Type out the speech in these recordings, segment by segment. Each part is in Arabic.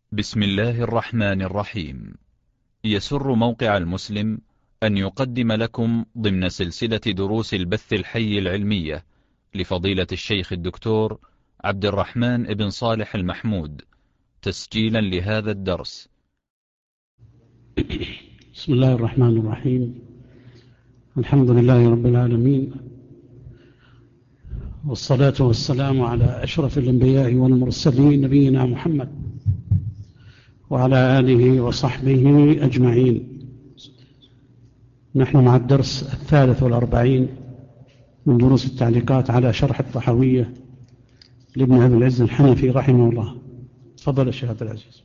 بسم الله الرحمن الرحيم. يسر موقع المسلم أن يقدم لكم ضمن سلسلة دروس البث الحي العلمية لفضيلة الشيخ الدكتور عبد الرحمن بن صالح المحمود، تسجيلا لهذا الدرس. بسم الله الرحمن الرحيم. الحمد لله رب العالمين، والصلاة والسلام على أشرف الأنبياء والمرسلين نبينا محمد وعلى آله وصحبه أجمعين. نحن مع الدرس 43 من دروس التعليقات على شرح الطحاوية لابن أبي العز الحنفي رحمه الله. تفضل الشيخ عبد العزيز.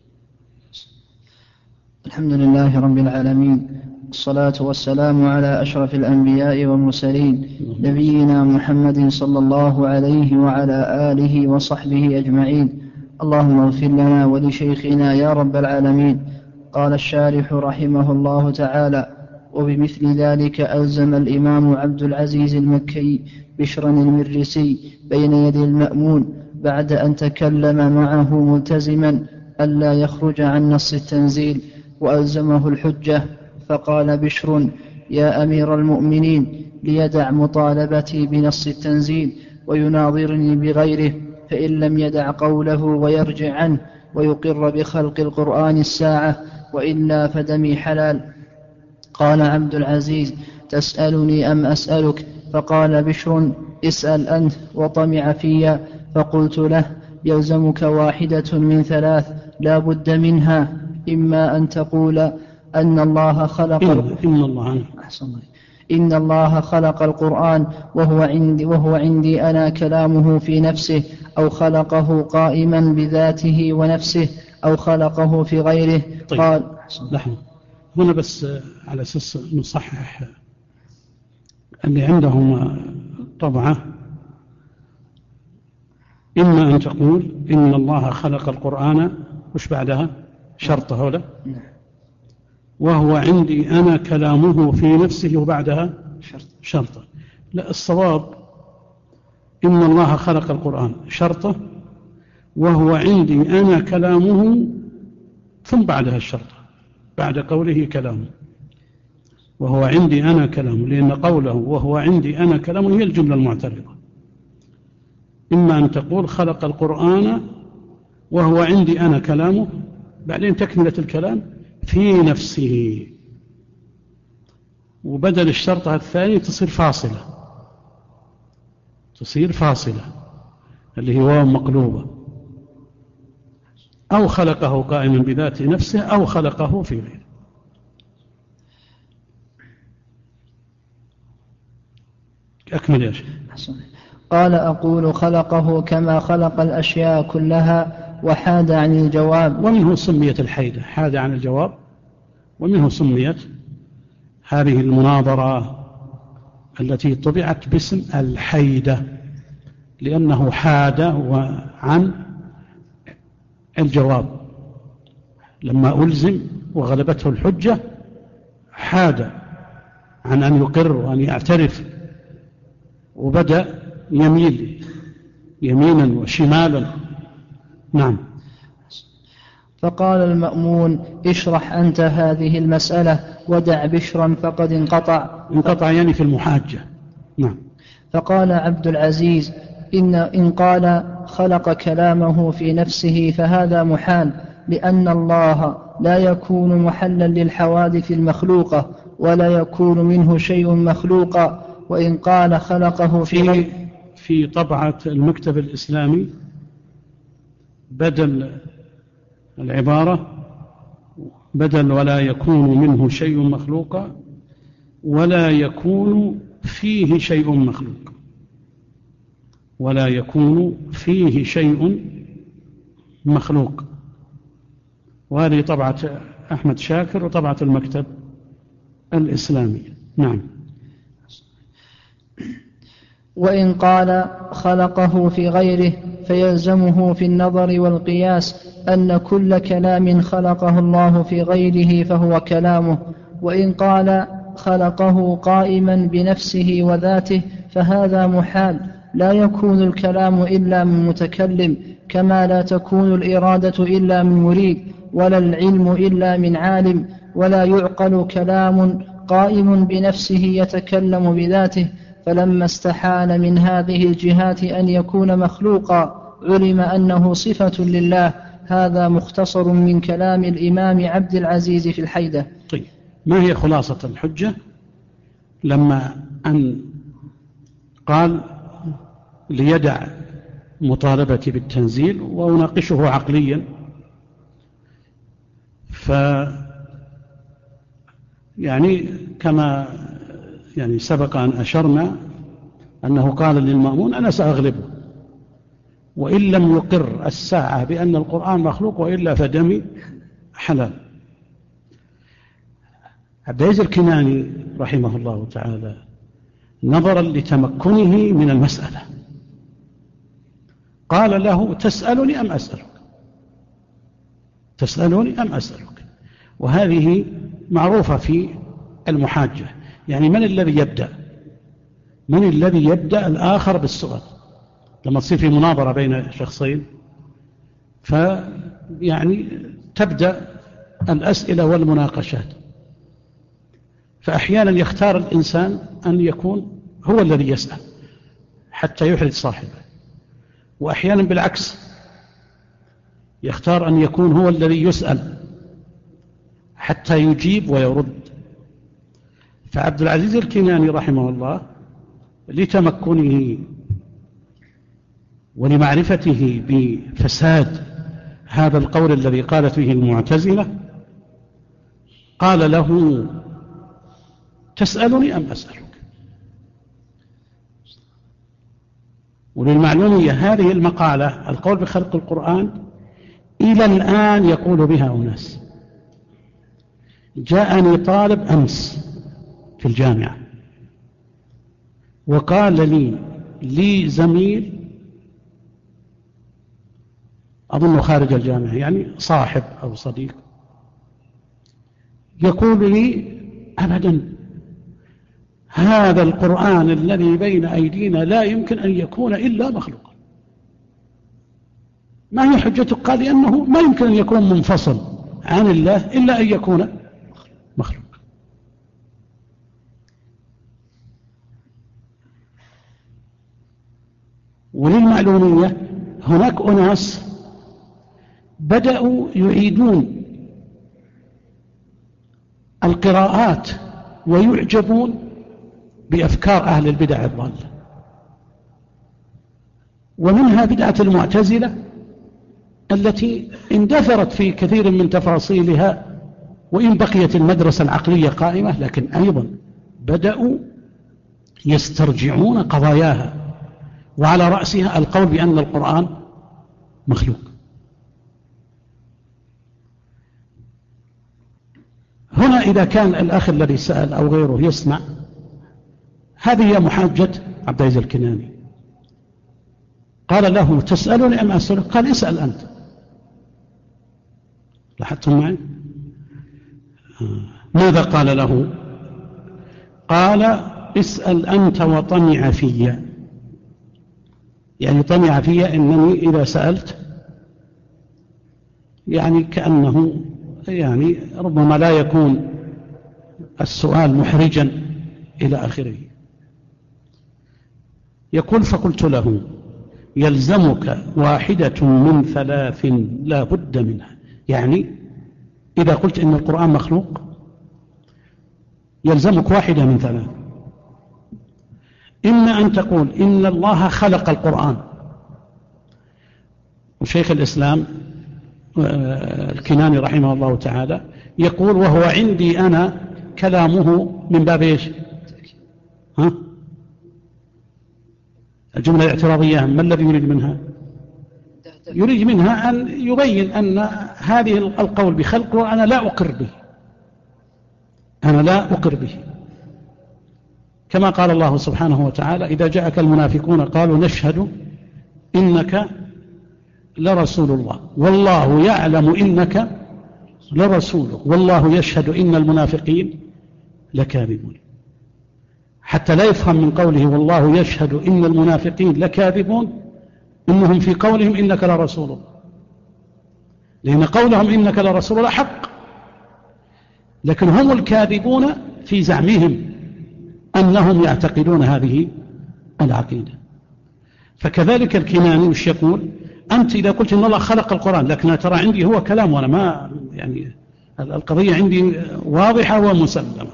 الحمد لله رب العالمين، الصلاة والسلام على أشرف الأنبياء والمرسلين نبينا محمد صلى الله عليه وعلى آله وصحبه أجمعين. اللهم اغفر لنا ولشيخنا يا رب العالمين. قال الشارح رحمه الله تعالى: وبمثل ذلك ألزم الإمام عبد العزيز المكي بشرا المرسي بين يدي المأمون بعد أن تكلم معه ملتزما ألا يخرج عن نص التنزيل، وألزمه الحجة. فقال بشر: يا أمير المؤمنين، ليدع مطالبتي بنص التنزيل ويناظرني بغيره، فإن لم يدع قوله ويرجع عنه ويقر بخلق القرآن الساعة، وإلا فدمي حلال. قال عبد العزيز: تسألني أم أسألك؟ فقال بشر: اسأل أنت. وطمع في، فقلت له: يلزمك واحدة من ثلاث لا بد منها، إما أن تقول أن الله خلق إن الله خلق القرآن وهو عندي أنا كلامه في نفسه، أو خلقه قائما بذاته ونفسه، أو خلقه في غيره. طيب. قال لحظة هنا بس على أساس نصحح اللي عندهم طبعة. إما أن تقول إن الله خلق القرآن، وش بعدها؟ شرطه ولا؟ وهو عندي أنا كلامه في نفسه، وبعدها شرطه. لا، الصواب إن الله خلق القرآن شرطه، وهو عندي أنا كلامه، ثم بعدها الشرطه بعد قوله كلامه. وهو عندي أنا كلامه، لأن قوله وهو عندي أنا كلامه هي الجملة المعترضة. إما أن تقول خلق القرآن وهو عندي أنا كلامه، بعدين تكملة الكلام في نفسه، وبدل الشرطة الثانية تصير فاصلة اللي هي واو مقلوبة. أو خلقه قائما بذات نفسه، أو خلقه في غيره. أكمل يا شيخ. قال: أقول خلقه كما خلق الأشياء كلها، وحاد عن الجواب. ومنه سميت الحيدة، حاد عن الجواب، ومنه سميت هذه المناظرة التي طبعت باسم الحيدة، لأنه حاد عن الجواب. لما ألزم وغلبته الحجة حاد عن أن يقر وأن يعترف، وبدأ يميل يمينا وشمالا. نعم. فقال المأمون: اشرح أنت هذه المسألة ودع بشرا، فقد انقطع يعني في المحاجة. نعم. فقال عبد العزيز: إن قال خلق كلامه في نفسه فهذا محال، لأن الله لا يكون محلا للحوادث المخلوقة، ولا يكون منه شيء مخلوقا. وإن قال خلقه في طبعة المكتب الإسلامي بدل العبارة بدل ولا يكون منه شيء مخلوقا، ولا يكون فيه شيء مخلوق، ولا يكون فيه شيء مخلوق. وهذه طبعة أحمد شاكر وطبعة المكتب الإسلامي. نعم. وإن قال خلقه في غيره فيلزمه في النظر والقياس أن كل كلام خلقه الله في غيره فهو كلامه. وإن قال خلقه قائما بنفسه وذاته فهذا محال، لا يكون الكلام إلا من متكلم، كما لا تكون الإرادة إلا من مريد، ولا العلم إلا من عالم، ولا يعقل كلام قائم بنفسه يتكلم بذاته. فلما استحال من هذه الجهات أن يكون مخلوقا علم أنه صفة لله. هذا مختصر من كلام الإمام عبد العزيز في الحيدة. طيب، ما هي خلاصة الحجة لما أن قال ليدع مطالبتي بالتنزيل وأناقشه عقليا؟ يعني كما سبق أن أشرنا أنه قال للمأمون أنا سأغلبه، وإن لم يقر الساعة بأن القرآن مخلوق وإلا فدمي حلال. عبد العزيز الكناني رحمه الله تعالى نظرا لتمكنه من المسألة قال له تسألني أم أسألك؟ تسألني أم أسألك؟ وهذه معروفة في المحاجة، يعني من الذي يبدأ؟ من الذي يبدأ الآخر بالسؤال؟ لما تصير في مناظرة بين شخصين تبدأ الأسئلة والمناقشات، فأحيانا يختار الإنسان أن يكون هو الذي يسأل حتى يحرج صاحبه، وأحيانا بالعكس يختار أن يكون هو الذي يسأل حتى يجيب ويرد. فعبد العزيز الكناني رحمه الله لتمكنه ولمعرفته بفساد هذا القول الذي قالت به المعتزلة قال له تسألني أم أسألك؟ وللمعلومية هذه المقالة القول بخلق القرآن إلى الآن يقول بها أناس. جاءني طالب أمس في الجامعة وقال لي زميل أظنه خارج الجامعة، يعني صاحب أو صديق، يقول لي أبدا هذا القرآن الذي بين أيدينا لا يمكن أن يكون إلا مخلوقا. ما هي حجتك؟ قال لأنه ما يمكن أن يكون منفصل عن الله إلا أن يكون مخلوق. وللمعلومية هناك أناس بدأوا يعيدون القراءات ويعجبون بأفكار أهل البدع الضالة، ومنها بدعة المعتزلة التي اندثرت في كثير من تفاصيلها، وإن بقيت المدرسة العقلية قائمة لكن أيضا بدأوا يسترجعون قضاياها، وعلى رأسها القول بأن القرآن مخلوق. هنا إذا كان الأخ الذي سأل أو غيره يسمع، هذه هي محاجة عبد العزيز الكناني. قال له تسألني أم أسألك؟ قال اسأل أنت. لاحظتم معي؟ ماذا قال له؟ قال اسأل أنت وطمع في، يعني طمع في أنني إذا سألت يعني كأنه ربما لا يكون السؤال محرجا إلى آخره. يقول فقلت له يلزمك واحدة من ثلاث لا بد منها، يعني إذا قلت إن القرآن مخلوق يلزمك واحدة من ثلاث: إما أن تقول إن الله خلق القرآن، وشيخ الإسلام الكناني رحمه الله تعالى يقول وهو عندي أنا كلامه من باب إيش؟ الجملة الاعتراضية ما الذي يريد منها؟ يريد منها أن يبين أن هذه القول بخلقه وأنا لا أقر به، أنا لا أقر به، كما قال الله سبحانه وتعالى إذا جاءك المنافقون قالوا نشهد إنك لرسول الله والله يعلم إنك لرسوله والله يشهد إن المنافقين لكاذبون، حتى لا يفهم من قوله والله يشهد إن المنافقين لكاذبون إنهم في قولهم إنك لرسول الله، لأن قولهم إنك لرسول الله حق، لكن هم الكاذبون في زعمهم أنهم يعتقدون هذه العقيدة. فكذلك الكناني وش يقول؟ أنت إذا قلت إن الله خلق القرآن، لكن ترى عندي هو كلام وأنا ما يعني القضية عندي واضحة ومسلمة.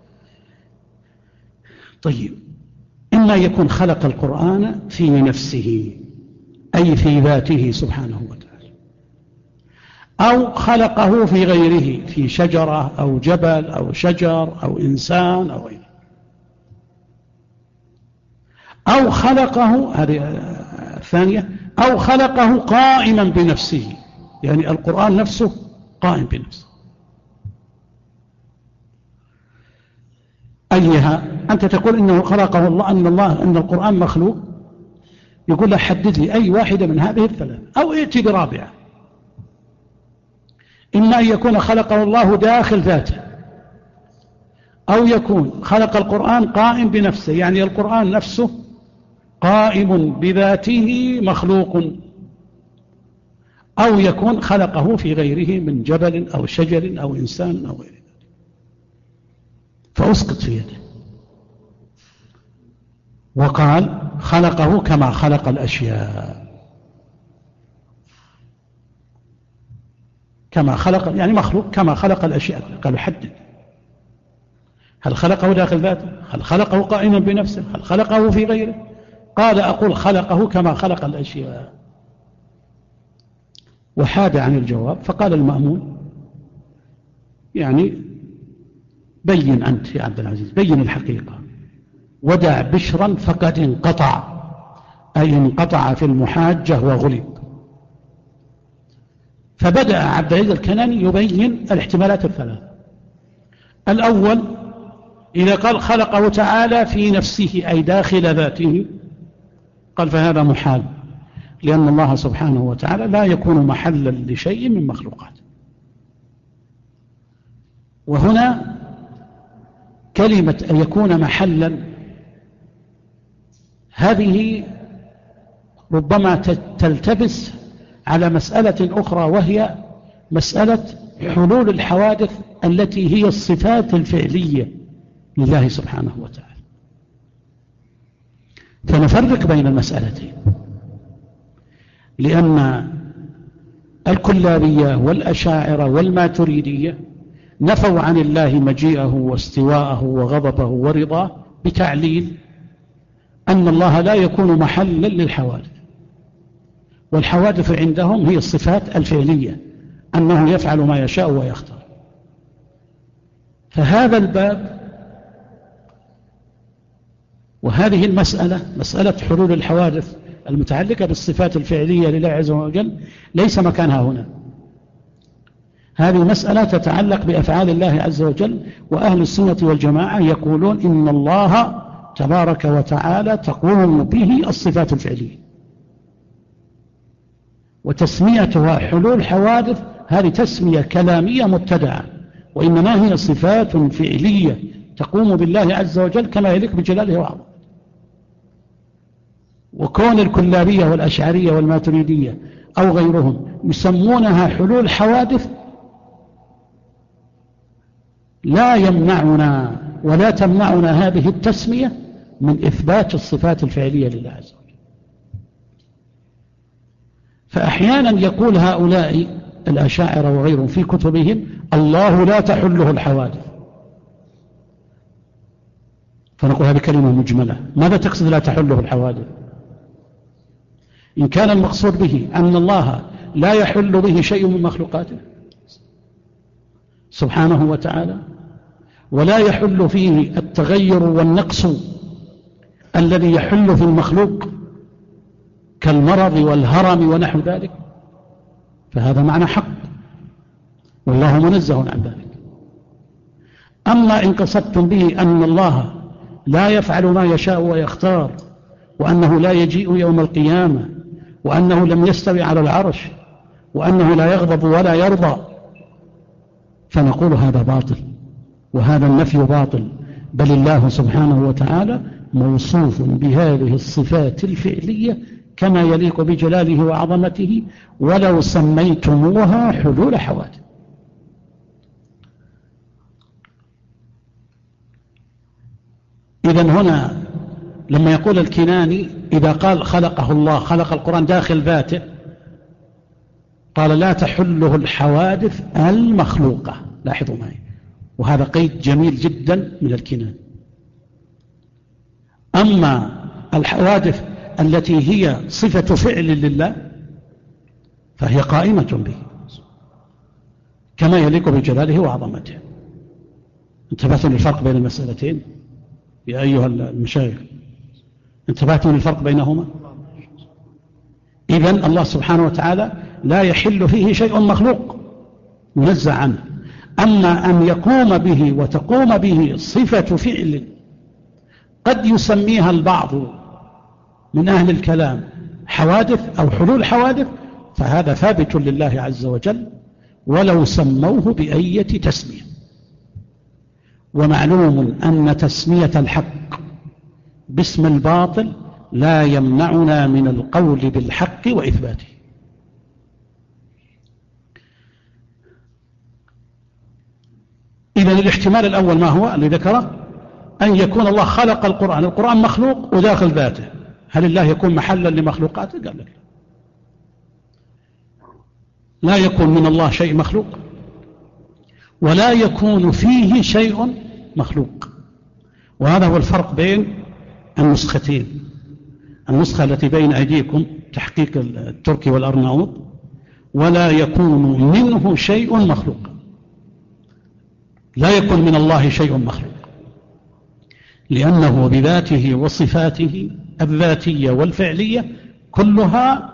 طيب، إما يكون خلق القرآن في نفسه أي في ذاته سبحانه وتعالى، أو خلقه في غيره، في شجرة أو جبل أو شجر أو إنسان أو غيره، أو خلقه، هذه الثانية، أو خلقه قائما بنفسه، يعني القرآن نفسه قائم بنفسه. أيها أنت تقول إنه خلقه الله، أن القرآن مخلوق، يقول له حدد لي أي واحدة من هذه الثلاث، أو ائتي برابعة. إما أن يكون خلقه الله داخل ذاته، أو يكون خلق القرآن قائم بنفسه، يعني القرآن نفسه قائم بذاته مخلوق، أو يكون خلقه في غيره من جبل أو شجر أو إنسان أو غيره، فأسقط في يده وقال خلقه كما خلق الأشياء، كما خلق يعني مخلوق كما خلق الأشياء. قالوا حدد، هل خلقه داخل ذاته؟ هل خلقه قائما بنفسه؟ هل خلقه في غيره؟ قال أقول خلقه كما خلق الأشياء، وحاد عن الجواب. فقال المأمون يعني بين أنت يا عبد العزيز، بين الحقيقة، ودع بشرا فقد انقطع، أي انقطع في المحاجة وغلب. فبدأ عبد العزيز الكناني يبين الاحتمالات الثلاثة. الأول، إذا قال خلقه تعالى في نفسه أي داخل ذاته، قال فهذا محال، لأن الله سبحانه وتعالى لا يكون محلا لشيء من مخلوقاته. وهنا كلمة أن يكون محلا هذه ربما تلتبس على مسألة أخرى، وهي مسألة حلول الحوادث التي هي الصفات الفعلية لله سبحانه وتعالى. فنفرق بين المسألتين، لأن الكلابية والأشاعرة والماتريدية نفوا عن الله مجيئه واستواءه وغضبه ورضاه بتعليل أن الله لا يكون محلا للحوادث، والحوادث عندهم هي الصفات الفعلية، أنه يفعل ما يشاء ويختار. فهذا الباب وهذه المسألة، مسألة حلول الحوادث المتعلقة بالصفات الفعلية لله عز وجل، ليس مكانها هنا. هذه مسألة تتعلق بأفعال الله عز وجل، وأهل السنة والجماعة يقولون إن الله تبارك وتعالى تقوم به الصفات الفعلية، وتسميتها حلول حوادث هذه تسمية كلامية مبتدعة، وإنما هي صفات فعلية تقوم بالله عز وجل كما يليق بجلاله وعظمته. وكون الكلابية والأشعرية والماتريدية أو غيرهم يسمونها حلول حوادث لا يمنعنا ولا تمنعنا هذه التسمية من إثبات الصفات الفعلية لله عز وجل. فأحيانا يقول هؤلاء الأشاعرة وغيرهم في كتبهم الله لا تحله الحوادث، فنقول هذه كلمة مجملة. ماذا تقصد لا تحله الحوادث؟ إن كان المقصود به أن الله لا يحل به شيء من مخلوقاته سبحانه وتعالى، ولا يحل فيه التغير والنقص الذي يحل في المخلوق كالمرض والهرم ونحو ذلك، فهذا معنى حق، والله منزه عن ذلك. أما إن قصدتم به أن الله لا يفعل ما يشاء ويختار، وأنه لا يجيء يوم القيامة، وأنه لم يستوي على العرش، وأنه لا يغضب ولا يرضى، فنقول هذا باطل، وهذا النفي باطل. بل الله سبحانه وتعالى موصوف بهذه الصفات الفعلية كما يليق بجلاله وعظمته ولو سميتموها حلول حوادث. إذن هنا لما يقول الكناني إذا قال خلقه الله، خلق القرآن داخل ذاته، قال لا تحله الحوادث المخلوقة. لاحظوا معي، وهذا قيد جميل جدا من الكناني. أما الحوادث التي هي صفة فعل لله فهي قائمة به كما يليق بجلاله وعظمته. انتبهتم للفرق بين المسألتين يا أيها المشايخ؟ انتبهتم للفرق بينهما؟ إذن الله سبحانه وتعالى لا يحل فيه شيء مخلوق منزع عنه. أما أن يقوم به وتقوم به صفة فعل قد يسميها البعض من أهل الكلام حوادث أو حلول حوادث، فهذا ثابت لله عز وجل ولو سموه بأية تسمية. ومعلوم أن تسمية الحق باسم الباطل لا يمنعنا من القول بالحق وإثباته. إذن الاحتمال الأول ما هو اللي ذكره؟ أن يكون الله خلق القرآن، القرآن مخلوق وداخل ذاته. هل الله يكون محلا لمخلوقاته؟ قال لك لا يكون من الله شيء مخلوق ولا يكون فيه شيء مخلوق. وهذا هو الفرق بين النسختين. النسخة التي بين أيديكم تحقيق التركي والأرناؤوط ولا يكون منه شيء مخلوق، لا يكون من الله شيء مخلوق، لأنه بذاته وصفاته الذاتية والفعلية كلها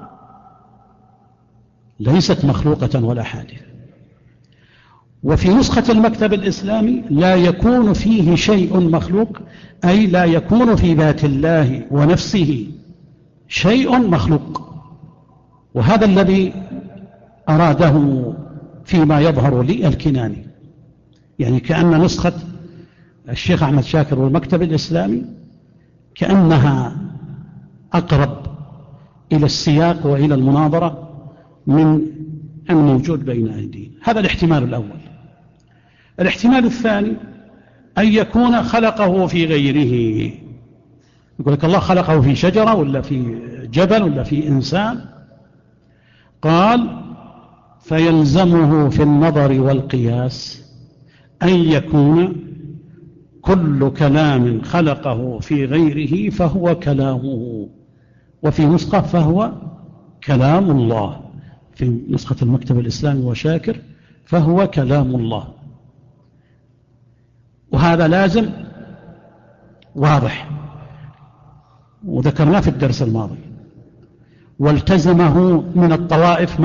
ليست مخلوقة ولا حادثة. وفي نسخة المكتب الإسلامي لا يكون فيه شيء مخلوق، أي لا يكون في ذات الله ونفسه شيء مخلوق. وهذا الذي أراده فيما يظهر لي الكناني، يعني كأن نسخة الشيخ أحمد شاكر والمكتب الإسلامي كأنها أقرب إلى السياق وإلى المناظرة من الموجود بين أيدينا. هذا الاحتمال الأول. الاحتمال الثاني أن يكون خلقه في غيره. يقول لك الله خلقه في شجرة ولا في جبل ولا في إنسان. قال فيلزمه في النظر والقياس أن يكون كل كلام خلقه في غيره فهو كلامه. وفي نسخة فهو كلام الله، في نسخة المكتب الإسلامي وشاكر فهو كلام الله. وهذا لازم واضح وذكرناه في الدرس الماضي. والتزمه من الطوائف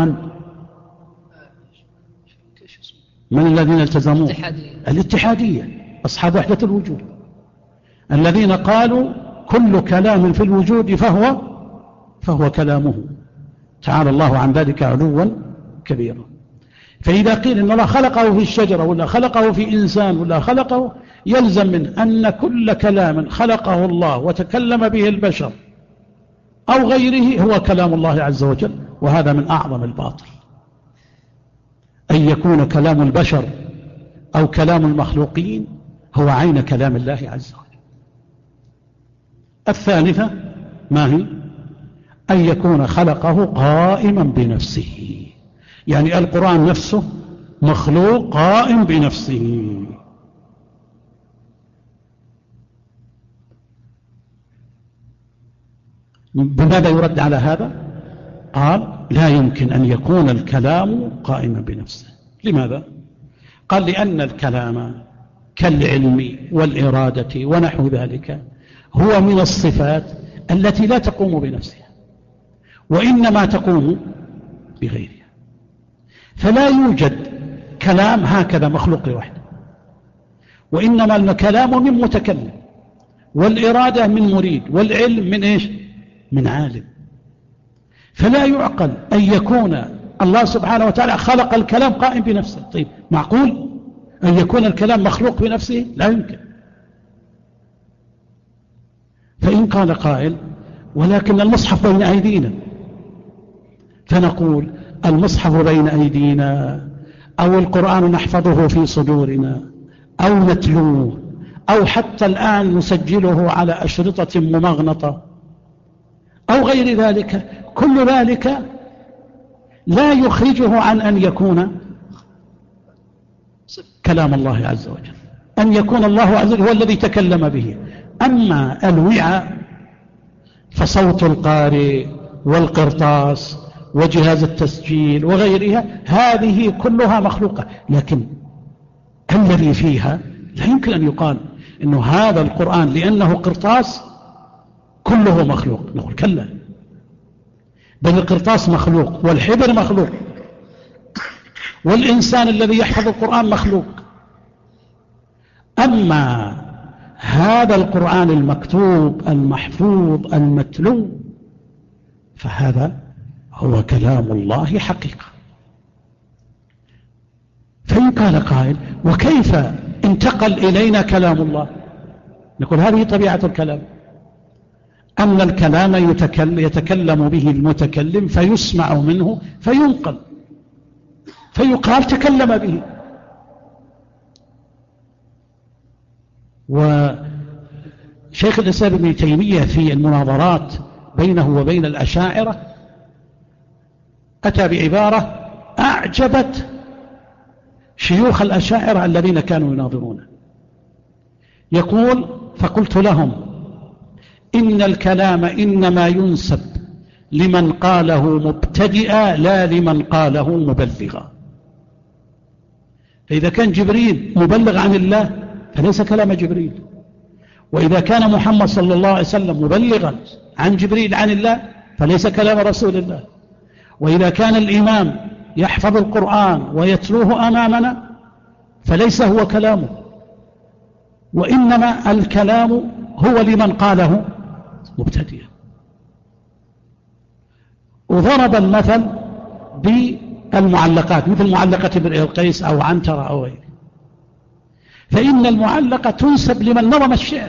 من الذين التزموه؟ الاتحادية، أصحاب وحدة الوجود، الذين قالوا كل كلام في الوجود فهو كلامه، تعالى الله عن ذلك علوا كبيرا. فإذا قيل إن الله خلقه في الشجرة ولا خلقه في إنسان ولا خلقه، يلزم من أن كل كلام خلقه الله وتكلم به البشر أو غيره هو كلام الله عز وجل. وهذا من أعظم الباطل، أن يكون كلام البشر أو كلام المخلوقين هو عين كلام الله عز وجل. الثالثة ما هي؟ أن يكون خلقه قائما بنفسه، يعني القرآن نفسه مخلوق قائم بنفسه. بماذا يرد على هذا؟ قال لا يمكن أن يكون الكلام قائما بنفسه. لماذا؟ قال لأن الكلام كالعلم والإرادة ونحو ذلك هو من الصفات التي لا تقوم بنفسها وإنما تقوم بغيرها. فلا يوجد كلام هكذا مخلوق لوحده، وإنما الكلام من متكلم، والإرادة من مريد، والعلم من إيش؟ من عالم. فلا يعقل أن يكون الله سبحانه وتعالى خلق الكلام قائم بنفسه. طيب معقول أن يكون الكلام مخلوق بنفسه؟ لا يمكن. فإن قال قائل ولكن المصحف بين أيدينا، فنقول المصحف بين أيدينا، أو القرآن نحفظه في صدورنا، أو نتلوه، أو حتى الآن نسجله على أشرطة ممغنطة أو غير ذلك، كل ذلك لا يخرجه عن أن يكون كلام الله عز وجل، أن يكون الله عز وجل هو الذي تكلم به. أما الوعاء فصوت القارئ والقرطاس وجهاز التسجيل وغيرها هذه كلها مخلوقة، لكن الذي فيها لا يمكن أن يقال إنه هذا القرآن لأنه قرطاس كله مخلوق، نقول كلا، بل القرطاس مخلوق والحبر مخلوق والإنسان الذي يحفظ القرآن مخلوق. أما هذا القرآن المكتوب المحفوظ المتلو فهذا هو كلام الله حقيقة. فإن قال قائل وكيف انتقل إلينا كلام الله؟ نقول هذه طبيعة الكلام، أن الكلام يتكلم به المتكلم فيسمع منه فينقل فيقال تكلم به. وشيخ الإسلام ابن تيمية في المناظرات بينه وبين الأشاعرة أتى بعبارة أعجبت شيوخ الأشاعرة الذين كانوا يناظرون. يقول فقلت لهم إن الكلام إنما ينسب لمن قاله مبتدئا لا لمن قاله مبلغا. فإذا كان جبريل مبلغ عن الله فليس كلام جبريل، وإذا كان محمد صلى الله عليه وسلم مبلغا عن جبريل عن الله فليس كلام رسول الله، وإذا كان الإمام يحفظ القرآن ويتلوه أمامنا فليس هو كلامه، وإنما الكلام هو لمن قاله مبتدئا. وضرب المثل بالمعلقات مثل معلقة امرئ القيس أو عنترة أو غيره، فإن المعلقة تنسب لمن نظم الشعر،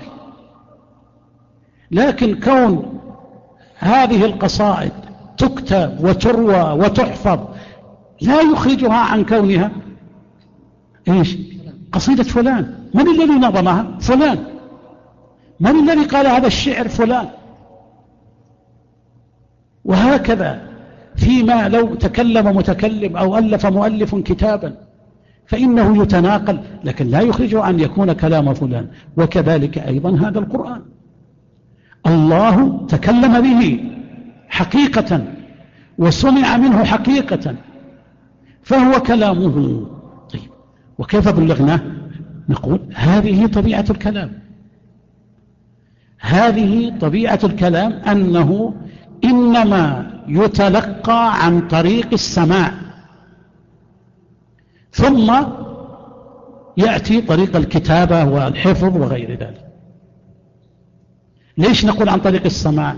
لكن كون هذه القصائد تكتب وتروى وتحفظ لا يخرجها عن كونها إيش؟ قصيدة فلان. من الذي نظمها؟ فلان. من الذي قال هذا الشعر؟ فلان. وهكذا فيما لو تكلم متكلم أو ألف مؤلف كتابا فإنه يتناقل، لكن لا يخرجه أن يكون كلام فلان. وكذلك أيضا هذا القرآن الله تكلم به حقيقة وسمع منه حقيقة فهو كلامه. طيب وكيف بلغناه؟ نقول هذه طبيعة الكلام، هذه طبيعة الكلام أنه إنما يتلقى عن طريق السماع ثم يأتي طريق الكتابة والحفظ وغير ذلك. ليش نقول عن طريق السماع؟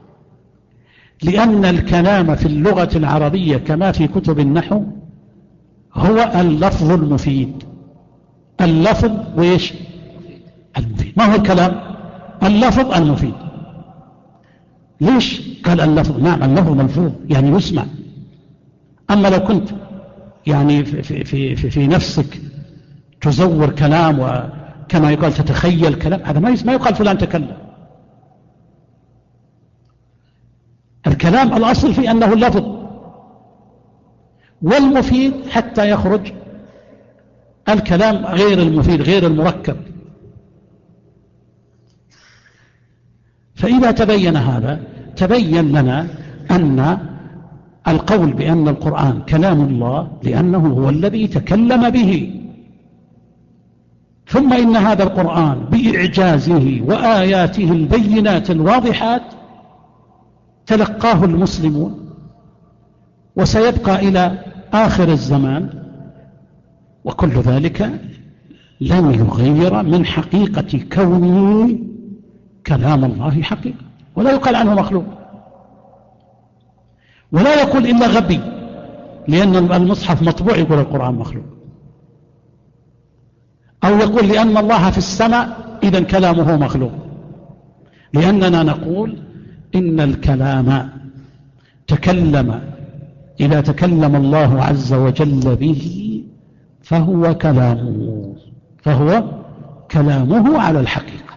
لأن الكلام في اللغة العربية كما في كتب النحو هو اللفظ المفيد. اللفظ وإيش؟ المفيد. ما هو الكلام؟ اللفظ المفيد. ليش قال اللفظ؟ نعم اللفظ ملفوظ يعني يسمع. أما لو كنت يعني في نفسك تزور كلام وكما يقال تتخيل كلام، هذا ما يقال فلان تكلم. الكلام الأصل في أنه اللفظ، والمفيد حتى يخرج الكلام غير المفيد غير المركب. فإذا تبين هذا تبين لنا أن القول بأن القرآن كلام الله لأنه هو الذي تكلم به، ثم إن هذا القرآن بإعجازه وآياته البينات الواضحات تلقاه المسلمون وسيبقى إلى آخر الزمان، وكل ذلك لن يغير من حقيقة كونه كلام الله حقيقة، ولا يقال عنه مخلوق، ولا يقول إلا غبي لأن المصحف مطبوع يقول القرآن مخلوق، أو يقول لأن الله في السماء إذن كلامه مخلوق. لأننا نقول إن الكلام إذا تكلم الله عز وجل به فهو كلامه على الحقيقة.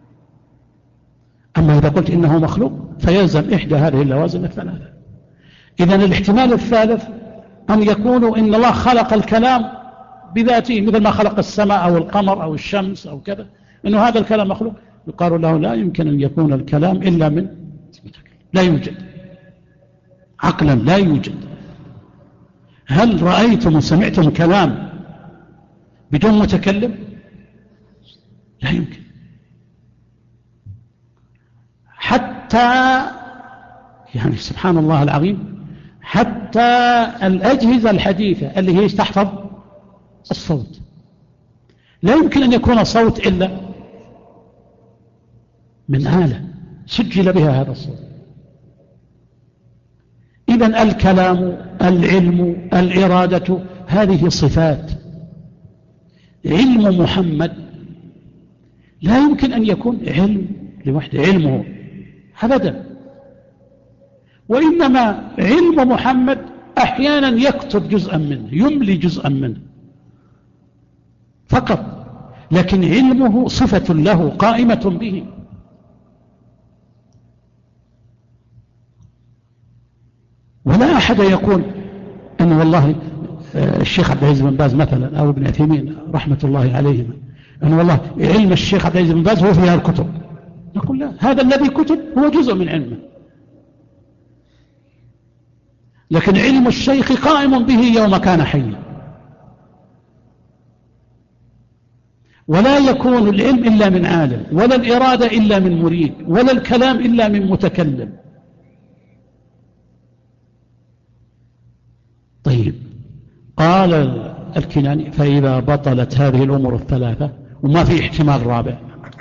أما إذا قلت إنه مخلوق فيلزم إحدى هذه اللوازم الثلاثة. إذن الاحتمال الثالث أن يكون إن الله خلق الكلام بذاته مثل ما خلق السماء أو القمر أو الشمس أو كذا، إنه هذا الكلام مخلوق. يقال له لا يمكن أن يكون الكلام إلا من لا يوجد عقلا، لا يوجد. هل رأيتم وسمعتم كلام بدون متكلم؟ لا يمكن. حتى يعني سبحان الله العظيم، حتى الأجهزة الحديثة اللي هي تحفظ الصوت لا يمكن أن يكون صوت إلا من آلة سجل بها هذا الصوت. إذن الكلام، العلم، الإرادة، هذه صفات. علم محمد لا يمكن أن يكون علم لوحده علمه أبدا، وإنما علم محمد أحيانا يكتب جزءا منه، يملي جزءا منه فقط، لكن علمه صفة له قائمة به. ولا أحد يقول أن والله الشيخ عبد العزيز بن باز مثلا أو ابن عثيمين رحمة الله عليهما أن والله علم الشيخ عبد العزيز بن باز هو في هذه الكتب. نقول لا، هذا الذي كتب هو جزء من علمه، لكن علم الشيخ قائم به يوم كان حيا. ولا يكون العلم إلا من عالم، ولا الإرادة إلا من مريد، ولا الكلام إلا من متكلم. طيب، قال الكناني فإذا بطلت هذه الأمور الثلاثة، وما في احتمال رابع.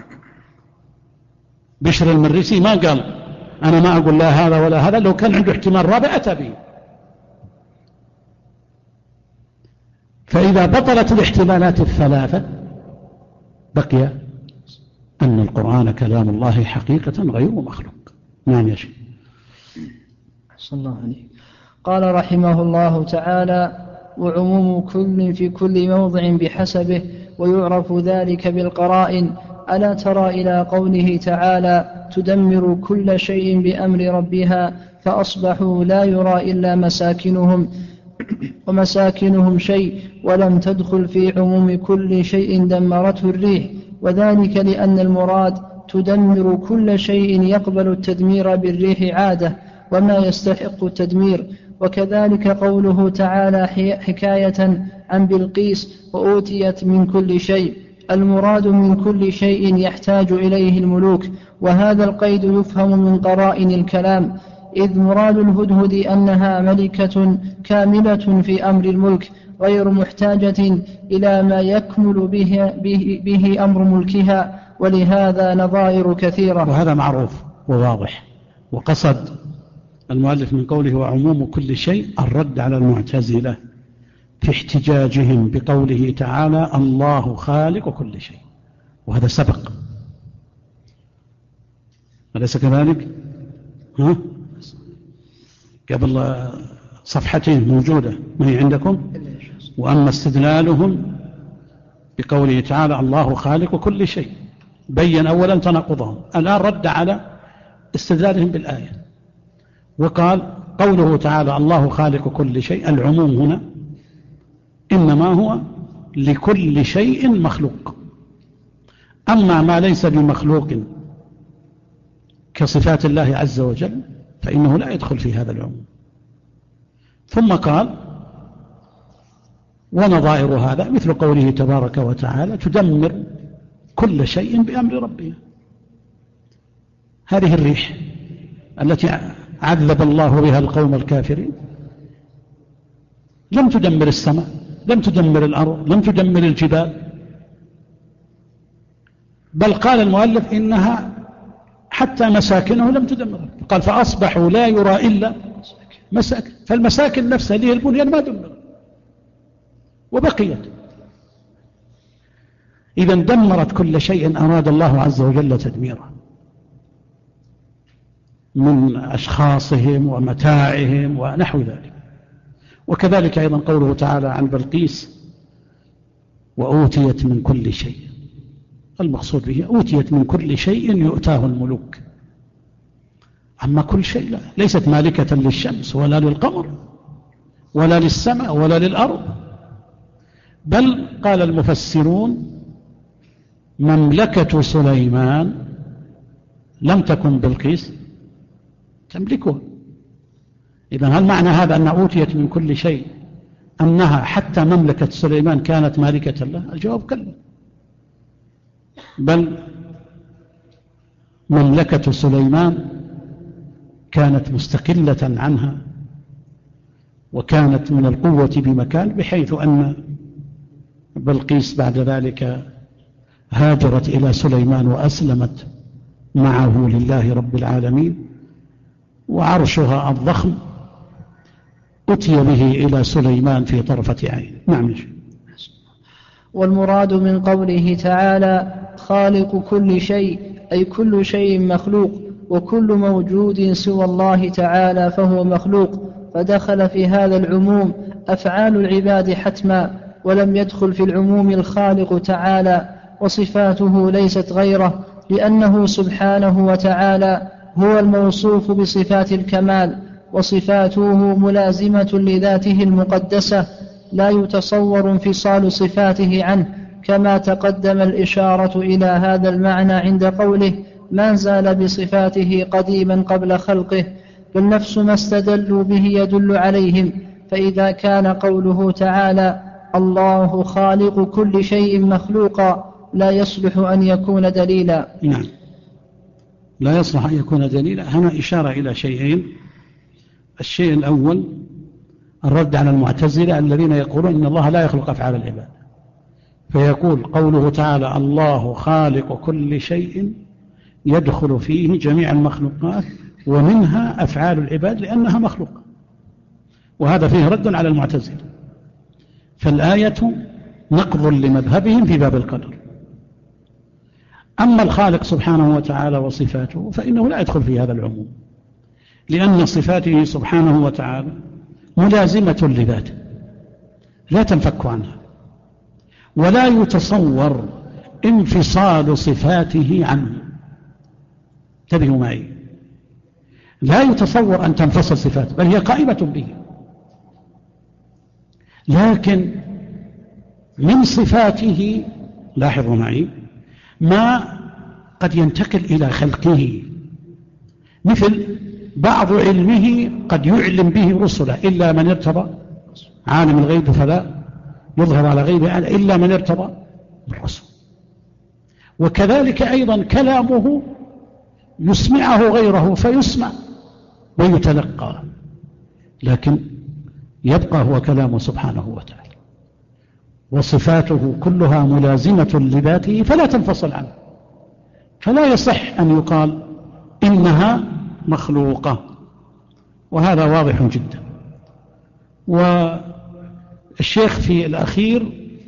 بشر المريسي ما قال أنا ما أقول لا هذا ولا هذا، لو كان عنده احتمال رابع أتى به. فإذا بطلت الاحتمالات الثلاثة بقي أن القرآن كلام الله حقيقة غير مخلوق. نعم يا شيخ. صلى الله عليه. قال رحمه الله تعالى: وعموم كل في كل موضع بحسبه، ويعرف ذلك بالقرائن. ألا ترى إلى قوله تعالى: تدمر كل شيء بأمر ربها فأصبحوا لا يرى إلا مساكنهم ومساكنهم شيء، ولم تدخل في عموم كل شيء دمرته الريح، وذلك لأن المراد تدمر كل شيء يقبل التدمير بالريح عادة وما يستحق التدمير. وكذلك قوله تعالى حكاية عن بلقيس: وأوتيت من كل شيء، المراد من كل شيء يحتاج إليه الملوك. وهذا القيد يفهم من قرائن الكلام، إذ مراد الهدهد أنها ملكة كاملة في أمر الملك غير محتاجة إلى ما يكمل به أمر ملكها، ولهذا نظائر كثيرة. وهذا معروف وواضح. وقصد المؤلف من قوله وعموم كل شيء الرد على المعتزلة في احتجاجهم بقوله تعالى الله خالق كل شيء، وهذا سبق أليس كذلك؟ قبل صفحتين موجودة ما هي عندكم؟ وأما استدلالهم بقوله تعالى الله خالق كل شيء بين أولا تناقضهم، الآن رد على استدلالهم بالآية وقال قوله تعالى الله خالق كل شيء، العموم هنا إنما هو لكل شيء مخلوق، أما ما ليس بمخلوق كصفات الله عز وجل فإنه لا يدخل في هذا العموم. ثم قال ونظائر هذا مثل قوله تبارك وتعالى تدمر كل شيء بأمر ربها. هذه الريح التي عذب الله بها القوم الكافرين لم تدمر السماء، لم تدمر الأرض، لم تدمر الجبال، بل قال المؤلف إنها حتى مساكنه لم تدمر. قال فأصبحوا لا يرى إلا مساكن، فالمساكن نفسها اللي هي البنيان ما دمر وبقيت. إذا دمرت كل شيء أراد الله عز وجل تدميره. من أشخاصهم ومتاعهم ونحو ذلك. وكذلك أيضا قوله تعالى عن بلقيس وأوتيت من كل شيء، المقصود به أوتيت من كل شيء يؤتاه الملوك، أما كل شيء لا، ليست مالكة للشمس ولا للقمر ولا للسماء ولا للأرض، بل قال المفسرون مملكة سليمان لم تكن بلقيس تملكه. إذن هل معنى هذا أن أوتيت من كل شيء أنها حتى مملكة سليمان كانت مالكة له؟ الجواب كلا، بل مملكة سليمان كانت مستقلة عنها، وكانت من القوة بمكان، بحيث أن بلقيس بعد ذلك هاجرت إلى سليمان وأسلمت معه لله رب العالمين، وعرشها الضخم أتي به إلى سليمان في طرفة عين. نعم. والمراد من قوله تعالى خالق كل شيء أي كل شيء مخلوق، وكل موجود سوى الله تعالى فهو مخلوق، فدخل في هذا العموم أفعال العباد حتما، ولم يدخل في العموم الخالق تعالى، وصفاته ليست غيره، لأنه سبحانه وتعالى هو الموصوف بصفات الكمال، وصفاته ملازمة لذاته المقدسة، لا يتصور انفصال صفاته عنه، كما تقدم الإشارة إلى هذا المعنى عند قوله ما زال بصفاته قديما قبل خلقه، بل نفس ما استدلوا به يدل عليهم. فإذا كان قوله تعالى الله خالق كل شيء مخلوقا لا يصلح أن يكون دليلا. نعم، لا يصلح أن يكون دليلا. هنا إشارة إلى شيئين. الشيء الأول الرد على المعتزلة الذين يقولون إن الله لا يخلق أفعال العباد، فيقول قوله تعالى الله خالق كل شيء يدخل فيه جميع المخلوقات ومنها أفعال العباد لأنها مخلوقة، وهذا فيه رد على المعتزلة. فالآية نقض لمذهبهم في باب القدر. أما الخالق سبحانه وتعالى وصفاته فإنه لا يدخل في هذا العموم، لأن صفاته سبحانه وتعالى ملازمة لذاته لا تنفك عنها، ولا يتصور انفصال صفاته عنه. انتبهوا معي، لا يتصور أن تنفصل صفاته، بل هي قائمة به، لكن من صفاته لاحظوا معي ما قد ينتقل إلى خلقه، مثل بعض علمه قد يعلم به رسله إلا من ارتضى، عالم الغيب فلا يظهر على غيبه إلا من ارتضى بالرسل. وكذلك أيضا كلامه يسمعه غيره فيسمع ويتلقى، لكن يبقى هو كلامه سبحانه وتعالى، وصفاته كلها ملازمة لذاته فلا تنفصل عنه، فلا يصح أن يقال إنها مخلوقة، وهذا واضح جدا. والشيخ في الأخير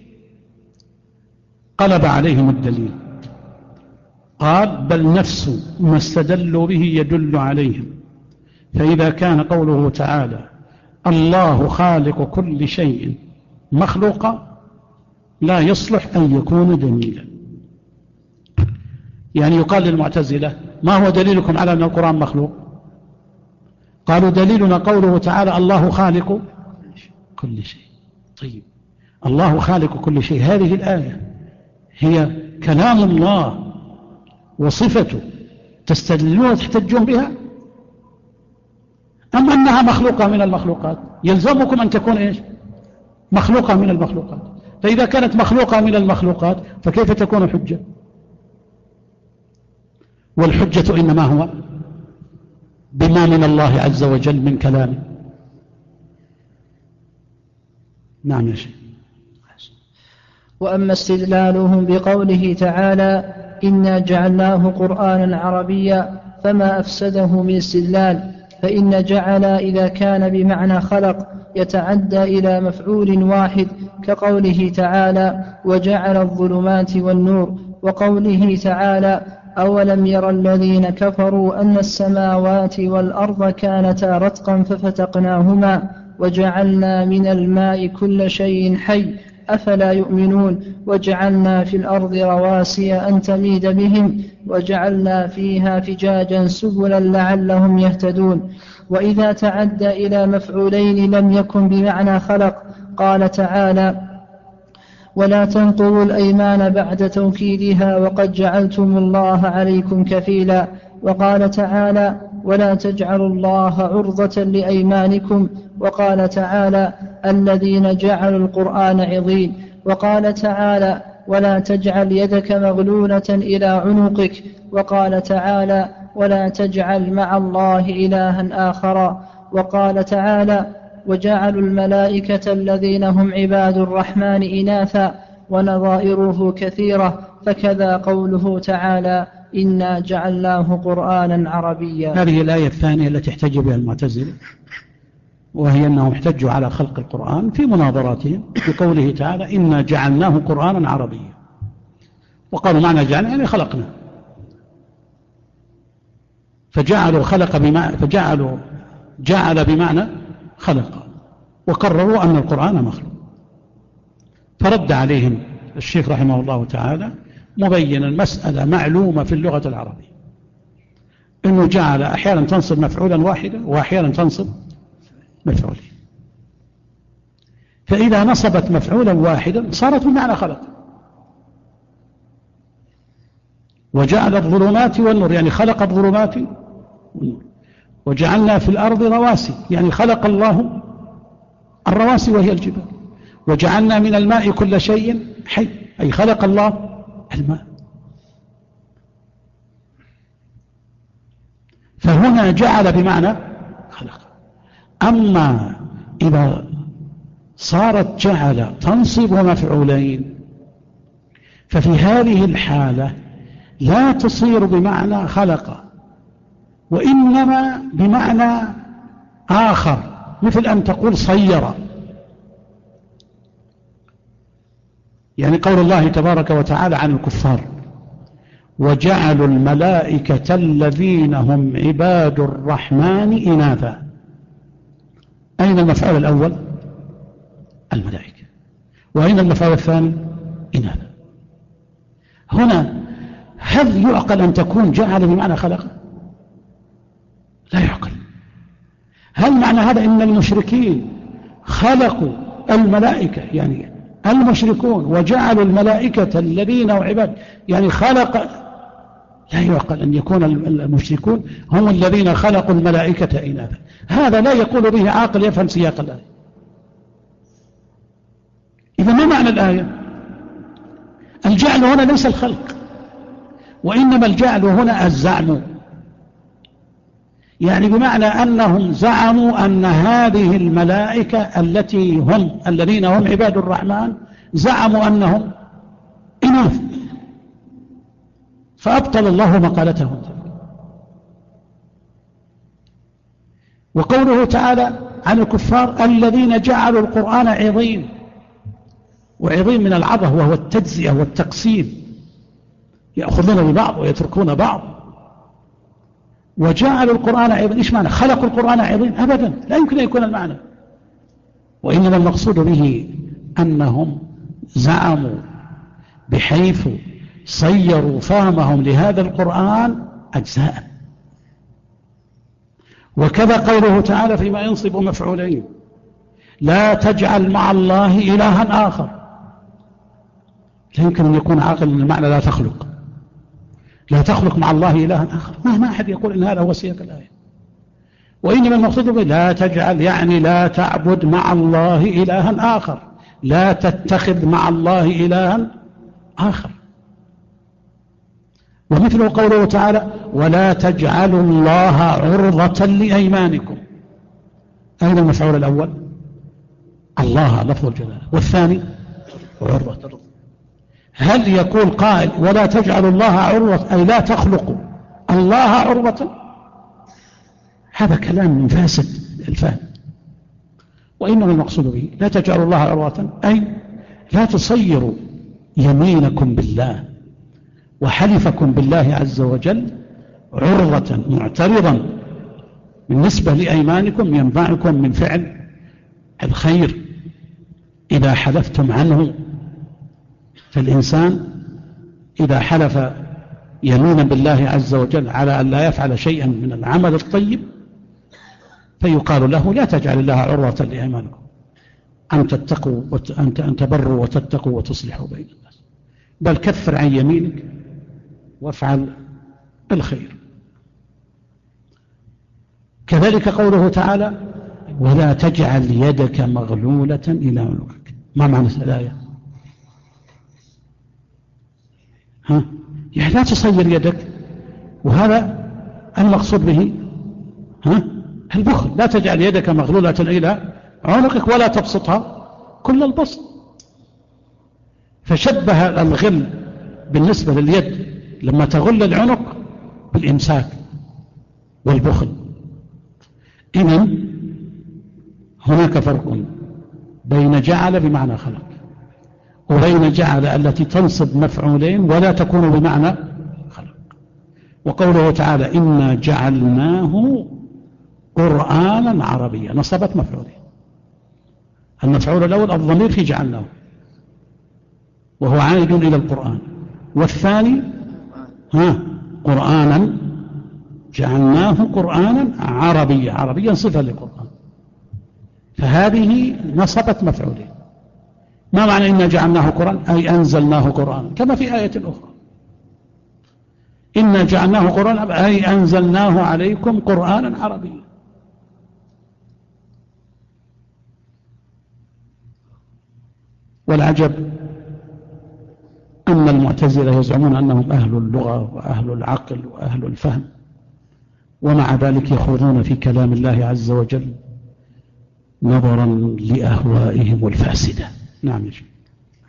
قلب عليهم الدليل، قال بل نفس ما استدلوا به يدل عليهم، فإذا كان قوله تعالى الله خالق كل شيء مخلوقا لا يصلح أن يكون دليلا. يعني يقال للمعتزلة ما هو دليلكم على أن القرآن مخلوق؟ قالوا دليلنا قوله تعالى الله خالق كل شيء. طيب الله خالق كل شيء، هذه الآية هي كلام الله وصفته تستدلون وتحتجون بها، أم أنها مخلوقة من المخلوقات؟ يلزمكم أن تكون إيش؟ مخلوقة من المخلوقات. فإذا كانت مخلوقة من المخلوقات فكيف تكون حجة؟ والحجة إنما هو بما من الله عز وجل من كلامه. نعم يا شيخ. وأما استدلالهم بقوله تعالى إنا جعلناه قرآنا عربيا فما أفسده من استدلال، فإن جعل إذا كان بمعنى خلق يتعدى إلى مفعول واحد، كقوله تعالى وجعل الظلمات والنور، وقوله تعالى أولم ير الذين كفروا أن السماوات والأرض كانتا رتقا ففتقناهما وجعلنا من الماء كل شيء حي أفلا يؤمنون وجعلنا في الأرض رواسي أن تميد بهم وجعلنا فيها فجاجا سبلا لعلهم يهتدون. وإذا تعدى إلى مفعولين لم يكن بمعنى خلق. قال تعالى ولا تنقضوا الأيمان بعد توكيدها وقد جعلتم الله عليكم كفيلا. وقال تعالى ولا تجعلوا الله عرضة لأيمانكم. وقال تعالى الذين جعلوا القرآن عضين. وقال تعالى ولا تجعل يدك مغلولة إلى عنقك. وقال تعالى ولا تجعل مع الله إلها آخر. وقال تعالى وجعلوا الملائكة الذين هم عباد الرحمن إناثا ونظائره كثيرة. فكذا قوله تعالى إنا جعلناه قرآنا عربيا. هذه الآية الثانية التي احتج بها المعتزلة، وهي أنهم احتجوا على خلق القرآن في مناظراتهم بقوله تعالى إنا جعلناه قرآنا عربيا، وقالوا معنى جعلنا يعني خلقنا، فجعلوا جعل بمعنى خلق، وقرروا أن القرآن مخلوق. فرد عليهم الشيخ رحمه الله تعالى مبينا المسألة معلومة في اللغة العربية، أنه جعل أحيانا تنصب مفعولا واحدا وأحيانا تنصب مفعولين، فإذا نصبت مفعولا واحدا صارت بمعنى خلق. وجعل الظلمات والنور يعني خلق الظلمات والنور. وجعلنا في الأرض رواسي يعني خلق الله الرواسي وهي الجبال. وجعلنا من الماء كل شيء حي أي خلق الله الماء. فهنا جعل بمعنى خلق. أما إذا صارت جعل تنصب مفعولين ففي هذه الحالة لا تصير بمعنى خلق، وإنما بمعنى آخر، مثل أن تقول صير. يعني قول الله تبارك وتعالى عن الكفار وجعلوا الملائكة الذين هم عباد الرحمن إناثا. أين المفعول الأول؟ الملائكة. وأين المفعول الثاني؟ إناثا. هنا هل يعقل أن تكون جعل بمعنى خلق؟ لا يعقل. هل معنى هذا إن المشركين خلقوا الملائكة يعني المشركون وجعلوا الملائكة الذين عباد يعني خلق؟ لا يعقل أن يكون المشركون هم الذين خلقوا الملائكة إناثا. هذا لا يقول به عاقل يفهم سياق الآية. إذا ما معنى الآية؟ الجعل هنا ليس الخلق، وإنما الجعل هنا الزعم، يعني بمعنى أنهم زعموا أن هذه الملائكة التي هم الذين هم عباد الرحمن زعموا أنهم إناث، فأبطل الله مقالتهم. وقوله تعالى عن الكفار الذين جعلوا القرآن عظيم، وعظيم من العظة وهو التجزئة والتقسيم، يأخذون ببعض ويتركون بعض. وجعلوا القرآن عظيم، إيش معنى؟ خلقوا القرآن عظيم؟ أبدا، لا يمكن أن يكون المعنى. وإنما المقصود به أنهم زعموا بحيث صيروا فهمهم لهذا القرآن أجزاء. وكذا قوله تعالى فيما ينصب مفعولين لا تجعل مع الله إلها آخر. لا يمكن أن يكون عاقل أن المعنى لا تخلق، لا تخلق مع الله إلها آخر. ما أحد يقول إن هذا هو سياق الآية. وإنما المقصود به لا تجعل يعني لا تعبد مع الله إلها آخر، لا تتخذ مع الله إلها آخر. ومثل قوله تعالى ولا تجعلوا الله عرضة لأيمانكم. أين المفعول الأول؟ الله لفظ الجلالة، والثاني عرضة. هل يقول قائل ولا تجعلوا الله عرضة أي لا تخلقوا الله عرضة؟ هذا كلام فاسد الفهم. وإنما المقصود به لا تجعلوا الله عرضة أي لا تصيروا يمينكم بالله وحلفكم بالله عز وجل عرضة معترضا بالنسبة لأيمانكم ينفعكم من فعل الخير إذا حلفتم عنه. فالإنسان إذا حلف يمينا بالله عز وجل على أن لا يفعل شيئا من العمل الطيب فيقال له لا تجعل الله عروة لأيمانكم أن تتقوا أن تبروا وتتقوا وتصلحوا بين الناس، بل كفر عن يمينك وافعل الخير. كذلك قوله تعالى ولا تجعل يدك مغلولة إلى عنقك. ما معنى الآية؟ يعني لا تصير يدك، وهذا المقصود به البخل. لا تجعل يدك مغلولة إلى عنقك ولا تبسطها كل البسط. فشبه الغل بالنسبة لليد لما تغل العنق بالإمساك والبخل. إذن هناك فرق بين جعل بمعنى خلق وبين جعل التي تنصب مفعولين ولا تكون بمعنى خلق. وقوله تعالى إنا جعلناه قرآنا عربيا نصبت مفعولين. المفعول الأول الضمير في جعلناه وهو عائد إلى القرآن، والثاني قرآنا جعلناه قرآنا عربيا. عربيا صفة للقرآن، فهذه نصبت مفعولين. ما معنى إنا جعلناه قرآن؟ أي أنزلناه قرآن، كما في آية أخرى إنا جعلناه قرآن أي أنزلناه عليكم قرآنا عربيا. والعجب أن المعتزلة يزعمون أنهم أهل اللغة وأهل العقل وأهل الفهم، ومع ذلك يخوضون في كلام الله عز وجل نظرا لأهوائهم الفاسدة. نعم يا شيخ.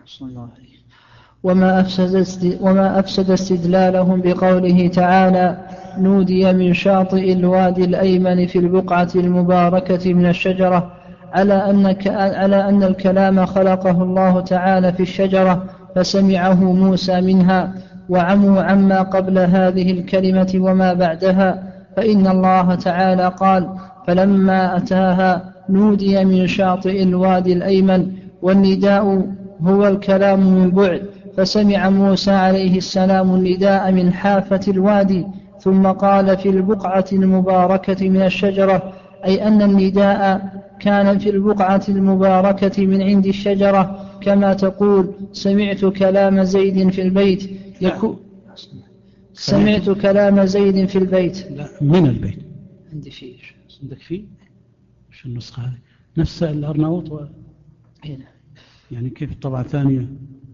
وما أفسد استدلالهم بقوله تعالى نودي من شاطئ الوادي الأيمن في البقعة المباركة من الشجرة على أن الكلام خلقه الله تعالى في الشجرة فسمعه موسى منها، وعموا عما قبل هذه الكلمة وما بعدها، فإن الله تعالى قال فلما أتاها نودي من شاطئ الوادي الأيمن، والنداء هو الكلام من بعد، فسمع موسى عليه السلام النداء من حافة الوادي، ثم قال في البقعة المباركة من الشجرة، أي أن النداء كان في البقعة المباركة من عند الشجرة، كما تقول سمعت كلام زيد في البيت سمعت كلام زيد في البيت. لا من البيت عندي فيه. عندك فيه شو النسخة هذه؟ نفس الأرناؤوط يعني كيف الطبعة الثانية؟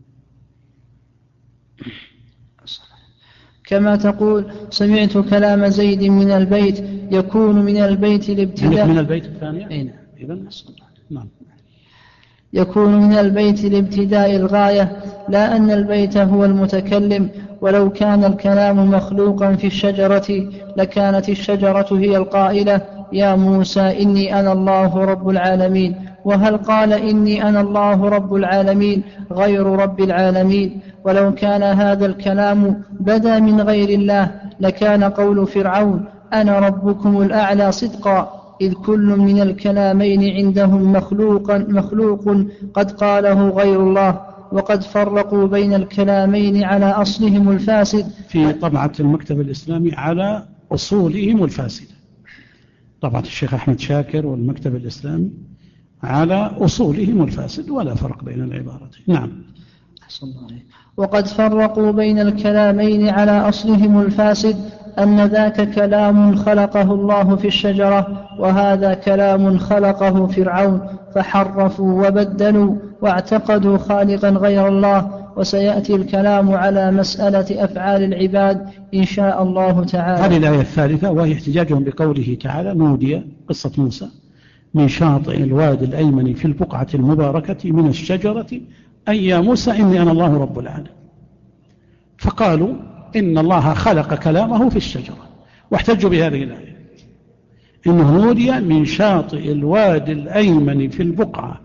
كما تقول سمعت كلام زيد من البيت، يكون من البيت الابتداء. يعني من البيت الثانية؟ إذن نعم. يكون من البيت الابتداء الغاية، لا أن البيت هو المتكلم. ولو كان الكلام مخلوقا في الشجرة لكانت الشجرة هي القائلة يا موسى إني أنا الله رب العالمين. وهل قال إني أنا الله رب العالمين غير رب العالمين؟ ولو كان هذا الكلام بدا من غير الله لكان قول فرعون أنا ربكم الأعلى صدقا، إذ كل من الكلامين عندهم مخلوق قد قاله غير الله، وقد فرقوا بين الكلامين على أصلهم الفاسد. في طبعة المكتب الإسلامي على أصولهم الفاسدة، طبعة الشيخ أحمد شاكر والمكتب الإسلامي على أصولهم الفاسد، ولا فرق بين العبارتين. نعم. وقد فرقوا بين الكلامين على أصلهم الفاسد، أن ذاك كلام خلقه الله في الشجرة، وهذا كلام خلقه فرعون، فحرفوا وبدلوا واعتقدوا خالقا غير الله. وسيأتي الكلام على مسألة أفعال العباد إن شاء الله تعالى. هذه الآية الثالثة وهي احتجاجهم بقوله تعالى نودي قصة موسى من شاطئ الوادي الأيمن في البقعة المباركة من الشجرة أي يا موسى إني أنا الله رب العالمين. فقالوا إن الله خلق كلامه في الشجرة، واحتجوا بهذه الآية إنه نودي من شاطئ الوادي الأيمن في البقعة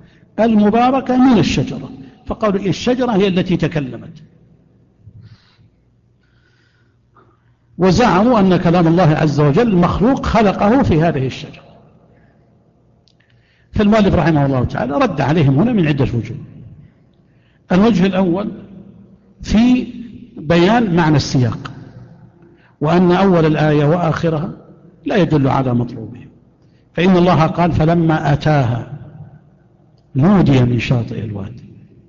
المباركة من الشجرة، فقالوا الشجرة هي التي تكلمت. وزعموا أن كلام الله عز وجل مخلوق خلقه في هذه الشجرة. فالمؤلف رحمه الله تعالى رد عليهم هنا من عدة وجوه. الوجه الأول في بيان معنى السياق، وأن أول الآية وآخرها لا يدل على مطلوبه، فإن الله قال فلما أتاها نودي من شاطئ الوادي،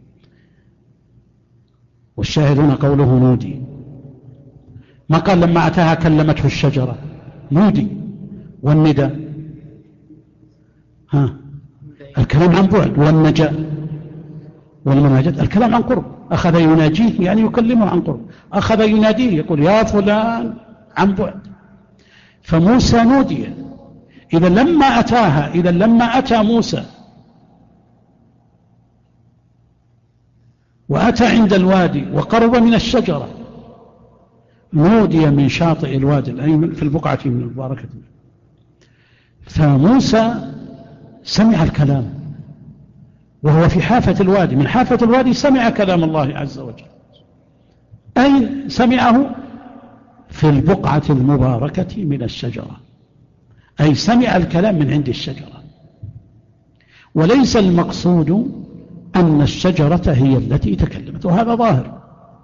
والشاهد هنا قوله نودي، ما قال لما أتاها كلمته الشجرة. نودي والندى الكلام عن بعد، والنجاة والمناجاة الكلام عن قرب. أخذ يناجيه يعني يكلمه عن قرب، أخذ يناديه يقول يا فلان عن بعد. فموسى نودي. إذا لما أتى موسى وأتى عند الوادي وقرب من الشجرة نودي من شاطئ الوادي الأيمن في البقعة من المباركة. فموسى سمع الكلام وهو في حافة الوادي، من حافة الوادي سمع كلام الله عز وجل. أين سمعه؟ في البقعة المباركة من الشجرة، أي سمع الكلام من عند الشجرة. وليس المقصود أن الشجرة هي التي تكلمت، وهذا ظاهر،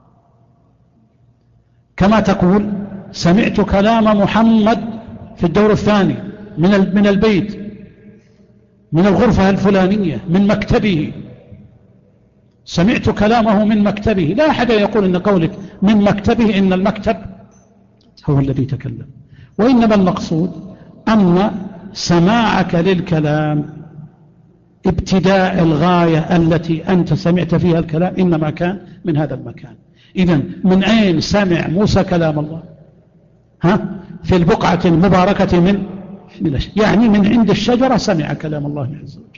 كما تقول سمعت كلام محمد في الدور الثاني من البيت، من الغرفة الفلانية، من مكتبه، سمعت كلامه من مكتبه. لا أحد يقول إن قولك من مكتبه إن المكتب هو الذي تكلم، وإنما المقصود أن سماعك للكلام ابتداء الغاية التي أنت سمعت فيها الكلام إنما كان من هذا المكان. إذن من أين سمع موسى كلام الله؟ في البقعة المباركة من يعني من عند الشجرة سمع كلام الله عز وجل.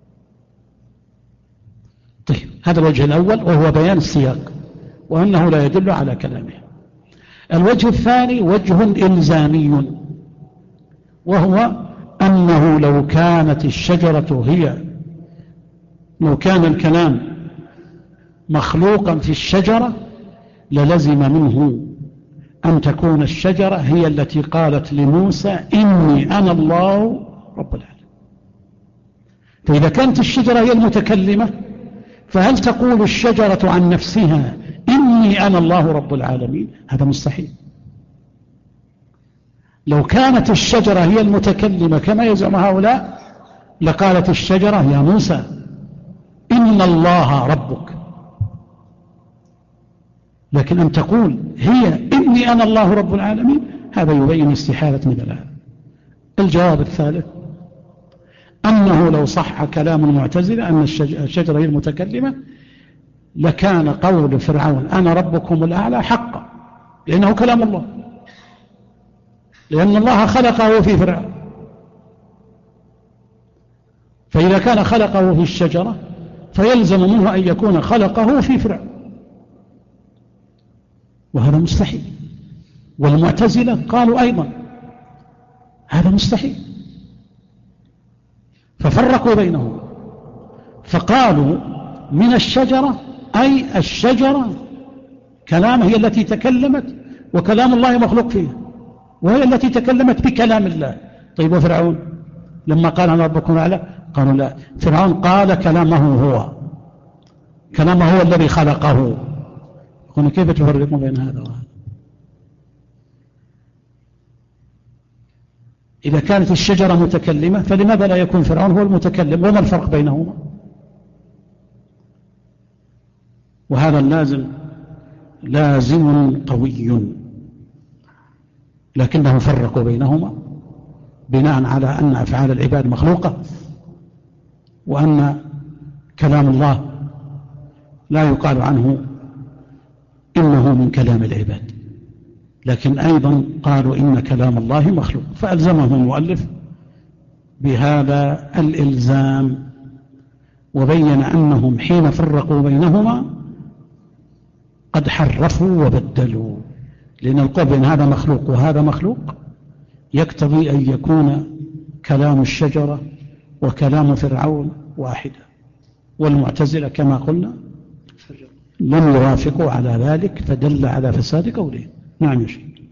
طيب، هذا الوجه الأول وهو بيان السياق وأنه لا يدل على كلامه. الوجه الثاني وجه إلزامي، وهو أنه لو كانت الشجرة لو كان الكلام مخلوقا في الشجرة للزم منه أن تكون الشجرة هي التي قالت لموسى إني أنا الله رب العالمين. فإذا كانت الشجرة هي المتكلمة فهل تقول الشجرة عن نفسها إني أنا الله رب العالمين؟ هذا مستحيل. لو كانت الشجرة هي المتكلمة كما يزعم هؤلاء لقالت الشجرة يا موسى إن الله ربك، لكن أن تقول هي إني أنا الله رب العالمين هذا يبين استحالة من الآن. الجواب الثالث أنه لو صح كلام المعتزلة أن الشجرة هي المتكلمة لكان قول فرعون أنا ربكم الأعلى حقا، لأنه كلام الله، لأن الله خلقه في فرعون. فإذا كان خلقه في الشجرة فيلزم منه أن يكون خلقه في فرعون، وهذا مستحيل. والمعتزلة قالوا أيضا هذا مستحيل، ففرقوا بينهم فقالوا من الشجرة أي الشجرة كلام هي التي تكلمت وكلام الله مخلوق فيها، وهي التي تكلمت بكلام الله. طيب وفرعون لما قال أنا ربكم الأعلى قالوا لا، فرعون قال كلامه هو الذي خلقه. هنا كيف تفرقون بين هذا وهذا؟ إذا كانت الشجرة متكلمة فلماذا لا يكون فرعون هو المتكلم؟ وما الفرق بينهما؟ وهذا لازم قوي، لكنهم فرقوا بينهما بناء على أن أفعال العباد مخلوقة، وأن كلام الله لا يقال عنه إنه من كلام العباد، لكن أيضا قالوا إن كلام الله مخلوق، فألزمهم المؤلف بهذا الإلزام، وبين أنهم حين فرقوا بينهما قد حرفوا وبدلوا، لأن القول بين هذا مخلوق وهذا مخلوق يقتضي أن يكون كلام الشجرة وكلام فرعون واحدا، والمعتزلة كما قلنا لم يوافقوا على ذلك، فدل على فساد قولهم. نعم يا شيخ.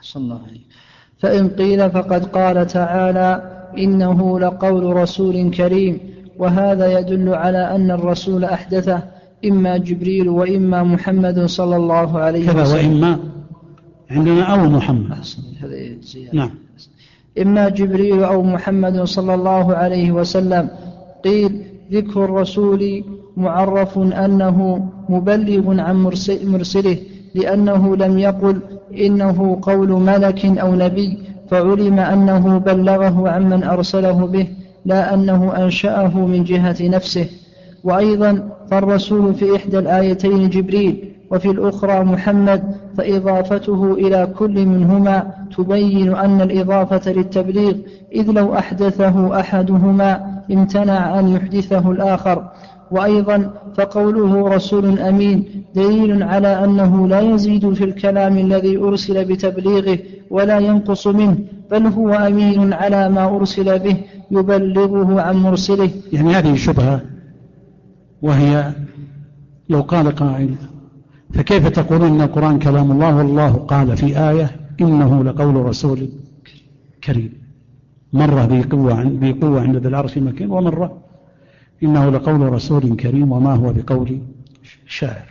صلى الله عليه. فإن قيل فقد قال تعالى إنه لقول رسول كريم، وهذا يدل على أن الرسول أحدثه إما جبريل وإما محمد صلى الله عليه وسلم. كذا وإما عندنا أو محمد. نعم. إما جبريل أو محمد صلى الله عليه وسلم. قيل ذكر الرسول معرف أنه مبلغ عن مرسله، لأنه لم يقل إنه قول ملك أو نبي، فعلم أنه بلغه عمن أرسله به، لا أنه أنشأه من جهة نفسه. وأيضا فالرسول في إحدى الآيتين جبريل وفي الأخرى محمد، فإضافته إلى كل منهما تبين أن الإضافة للتبليغ، إذ لو أحدثه أحدهما امتنع أن يحدثه الآخر. وأيضا فقوله رسول أمين دليل على أنه لا يزيد في الكلام الذي أرسل بتبليغه ولا ينقص منه، بل هو أمين على ما أرسل به يبلغه عن مرسله. يعني هذه شبهة، وهي لو قال قائل فكيف تقولون أن القرآن كلام الله والله قال في آية إنه لقول رسول كريم، مرة بقوة عند ذي العرش مكين، ومرة إنه لقول رسول كريم وما هو بقول شاعر.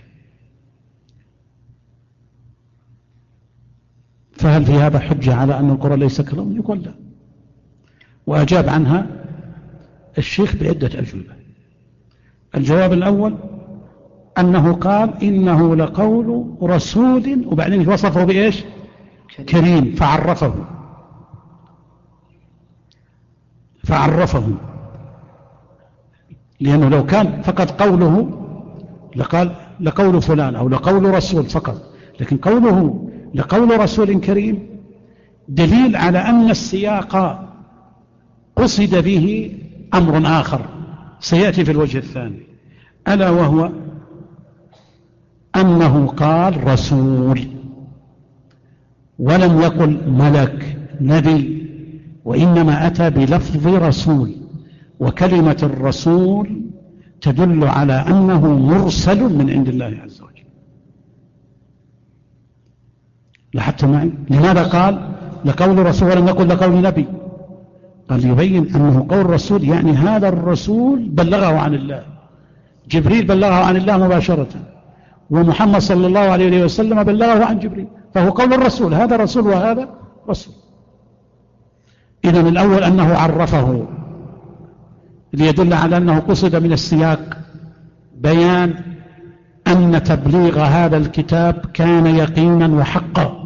فهل في هذا حجة على أن القرآن ليس كلام؟ يقول لا. وأجاب عنها الشيخ بعدة أجوبة. الجواب الأول أنه قال إنه لقول رسول، وبعدين وصفه بإيش؟ كريم، فعرفه، لأنه لو كان فقط قوله لقال لقول فلان أو لقول رسول فقط، لكن قوله لقول رسول كريم دليل على أن السياق قصد به أمر آخر سيأتي في الوجه الثاني، ألا وهو أنه قال رسول ولم يقل ملك نبي، وإنما أتى بلفظ رسول، وكلمة الرسول تدل على أنه مرسل من عند الله عز وجل. لاحظت معي؟ لماذا قال لقول رسول ولم يقل لقول نبي؟ قال يبين أنه قول رسول، يعني هذا الرسول بلغه عن الله، جبريل بلغه عن الله مباشرة، ومحمد صلى الله عليه وسلم بلغه عن جبريل، فهو قول الرسول، هذا رسول وهذا رسول. إذن الأول أنه عرفه ليدل على أنه قصد من السياق بيان أن تبليغ هذا الكتاب كان يقينا وحقا.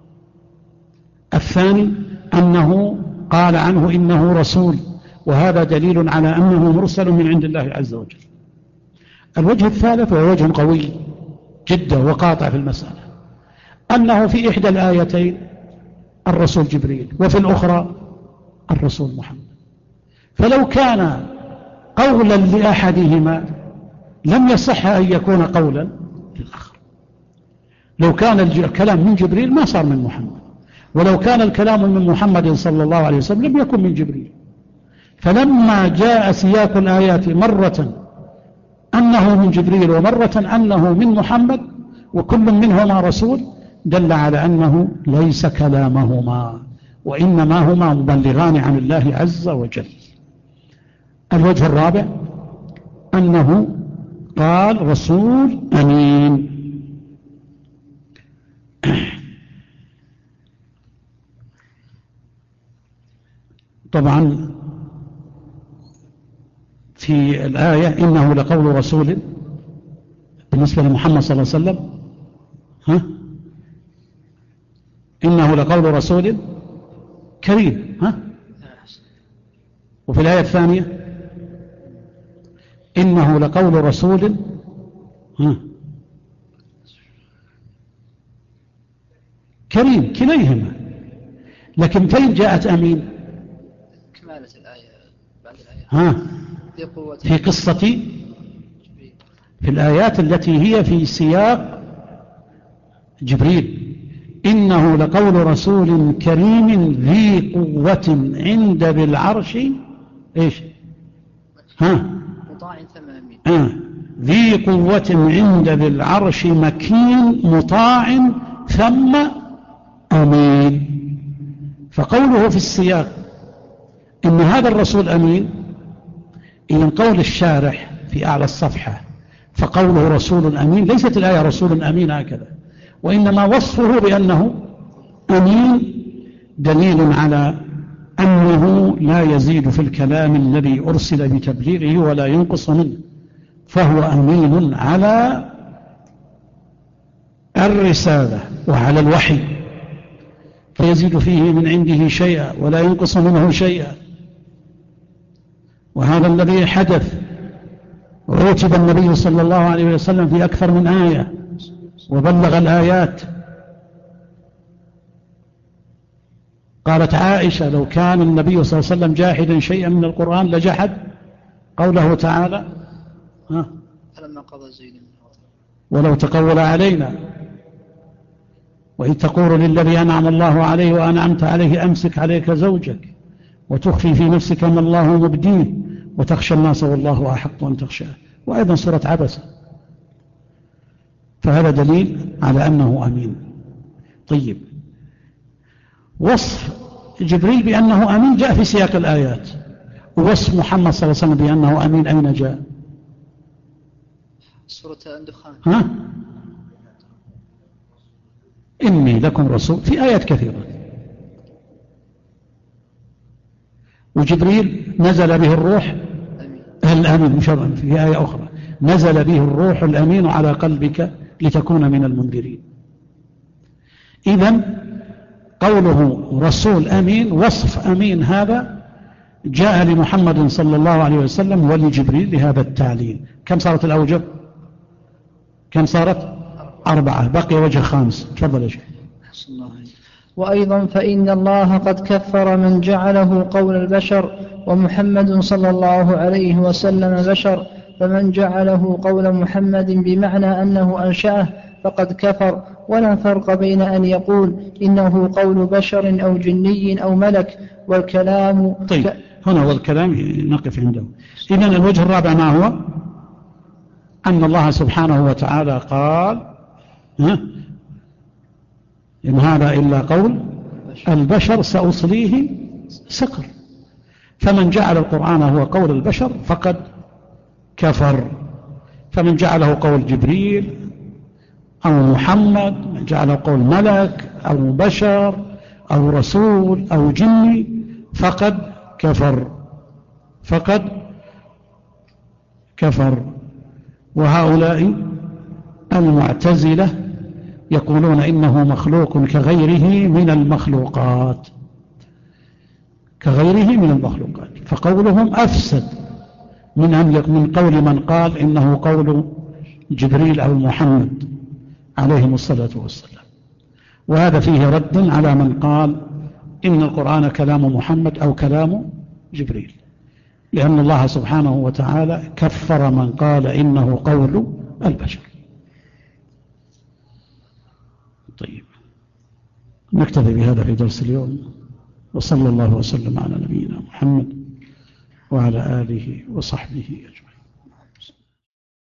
الثاني أنه قال عنه إنه رسول، وهذا دليل على أنه مرسل من عند الله عز وجل. الوجه الثالث وهو وجه قوي جدا وقاطع في المسألة، أنه في إحدى الآيتين الرسول جبريل وفي الأخرى الرسول محمد، فلو كان قولا لأحدهما لم يصح أن يكون قولا للآخر. لو كان الكلام من جبريل ما صار من محمد، ولو كان الكلام من محمد صلى الله عليه وسلم لم يكن من جبريل. فلما جاء سياق الآيات مرة أنه من جبريل ومرة أنه من محمد وكل منهما رسول، دل على أنه ليس كلامهما، وإنما هما مبلغان عن الله عز وجل. الوجه الرابع أنه قال رسول أمين. طبعا في الآية إنه لقول رسول بالنسبة لمحمد صلى الله عليه وسلم، إنه لقول رسول كريم، وفي الآية الثانية إنه لقول رسول كريم، كليهما. لكن فين جاءت أمين؟ كمالة الآية بعد الآية في قصة، في الآيات التي هي في سياق جبريل، إنه لقول رسول كريم ذي قوة عند ذي العرش إيش؟ مطاع ثم أمين. ذي قوة عند ذي العرش مكين مطاع ثم أمين. فقوله في السياق إن هذا الرسول أمين، إذن قول الشارح في أعلى الصفحة فقوله رسول أمين ليست الآية رسول أمين هكذا، وإنما وصفه بأنه أمين دليل على أنه لا يزيد في الكلام الذي أرسل بتبليغه ولا ينقص منه، فهو أمين على الرسالة وعلى الوحي، فيزيد فيه من عنده شيئا ولا ينقص منه شيئا. وهذا الذي حدث، رتب النبي صلى الله عليه وسلم في أكثر من آية وبلغ الآيات. قالت عائشة لو كان النبي صلى الله عليه وسلم جاحدا شيئا من القرآن لجحد قوله تعالى فلما قضى زيد ولو تقول علينا، وإذ تقول للذي أنعم الله عليه وأنعمت عليه أمسك عليك زوجك وتخفي في نفسك ما الله مبديه وتخشى الناس والله أحق أن تخشاه. وأيضا سورة عبسة. فهذا دليل على أنه أمين. طيب، وصف جبريل بأنه أمين جاء في سياق الآيات، ووصف محمد صلى الله عليه وسلم بأنه أمين أين جاء؟ سورة الدخان. إني لكم رسول، في آيات كثيرة. وجبريل نزل به الروح الأمين، مش في آية أخرى نزل به الروح الأمين على قلبك لتكون من المنذرين. إذن قوله رسول أمين وصف أمين هذا جاء لمحمد صلى الله عليه وسلم ولجبريل لهذا التعليل. كم صارت الأوجه؟ كم صارت؟ 4. بقي وجه خامس. تفضل يا شيخ. وأيضا فإن الله قد كفر من جعله قول البشر، ومحمد صلى الله عليه وسلم بشر، فمن جعله قول محمد بمعنى أنه أنشأه فقد كفر، ولا فرق بين أن يقول إنه قول بشر أو جني أو ملك. والكلام طيب، هنا والكلام نقف عنده. إذن الوجه الرابع ما هو؟ أن الله سبحانه وتعالى قال إن هذا إلا قول البشر سأصليه سقر. فمن جعل القرآن هو قول البشر فقد كفر. فمن جعله قول جبريل أو محمد، من جعله قول ملك أو بشر أو رسول أو جني فقد كفر. وهؤلاء المعتزلة يقولون إنه مخلوق كغيره من المخلوقات، فقولهم أفسد من قول من قال إنه قول جبريل أو محمد عليهم الصلاة والسلام. وهذا فيه رد على من قال إن القرآن كلام محمد أو كلام جبريل، لأن الله سبحانه وتعالى كفر من قال إنه قول البشر. طيب، نكتفي بهذا في درس اليوم، وصلى الله وسلم على نبينا محمد وعلى آله وصحبه أجمعين.